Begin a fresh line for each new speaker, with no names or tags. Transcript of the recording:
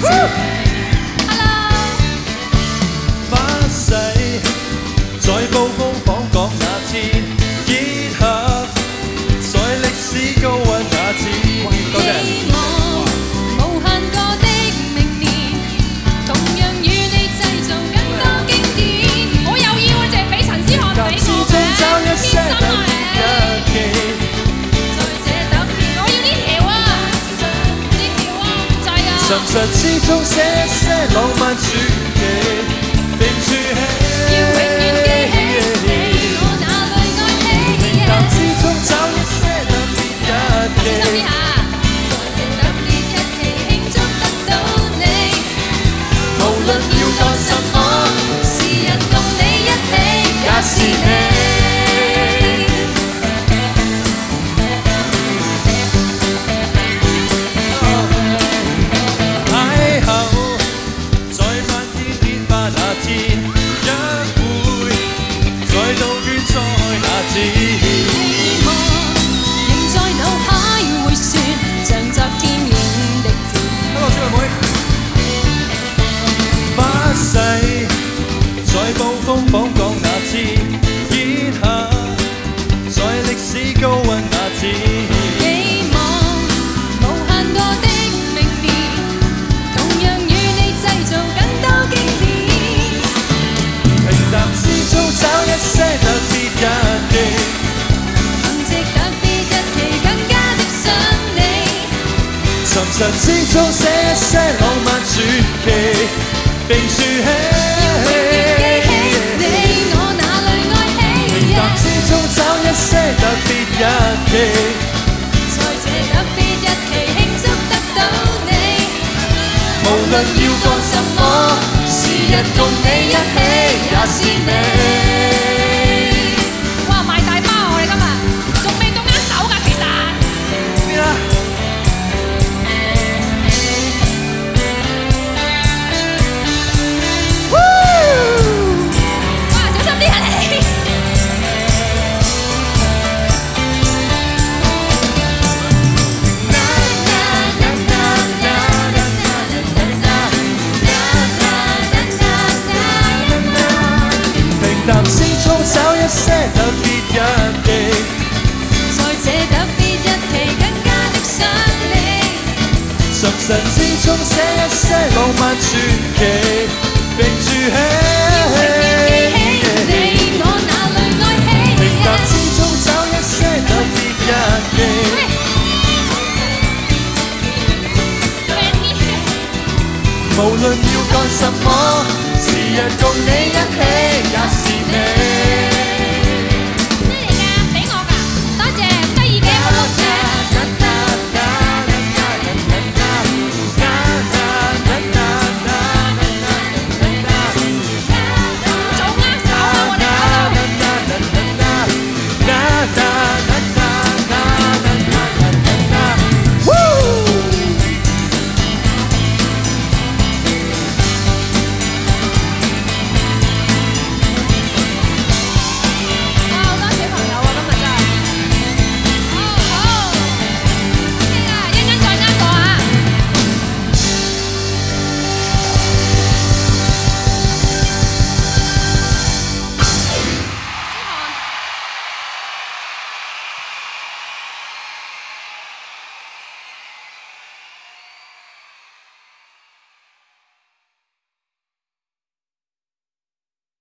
花誓在暴風訪港那天，結合在歷史高溫那天。多謝。
希望無限個的明年，同樣與你製造更多經典。好有意喎，淨係俾陳思翰俾我嘅，天生啊！
沉實之中寫一些浪漫傳奇，並豎起。
要永遠記起你，我哪裏愛你？
平淡之中找一些特別日期，
在這特別日期慶祝得到你。
無論要幹什麼，
是日共你一起，也是你。
在暴風訪港那天，結合在歷史高溫那天。
希望無限個的明年，同樣與你製造更多經典。
平淡之中找一些特別日期，
憑藉特別日期更加的想你。
沉實之中寫一些浪漫傳奇，並豎起。一些特別日期，
在這特別日期慶祝得到你。
無論要幹什麼，是日共你一起，也是你。
哇！賣大包啊！我哋今日仲未到握手㗎，其實。
邊啊？
哇！小心啲啊你！
平淡之中找一些特別日期，
在這特別日期更加的想你。
沉實之中寫一些浪漫傳奇，並豎起。
你我哪裏愛起？
平淡之中找一些特別日期，無論要幹什麼，是日共你一起，也是你。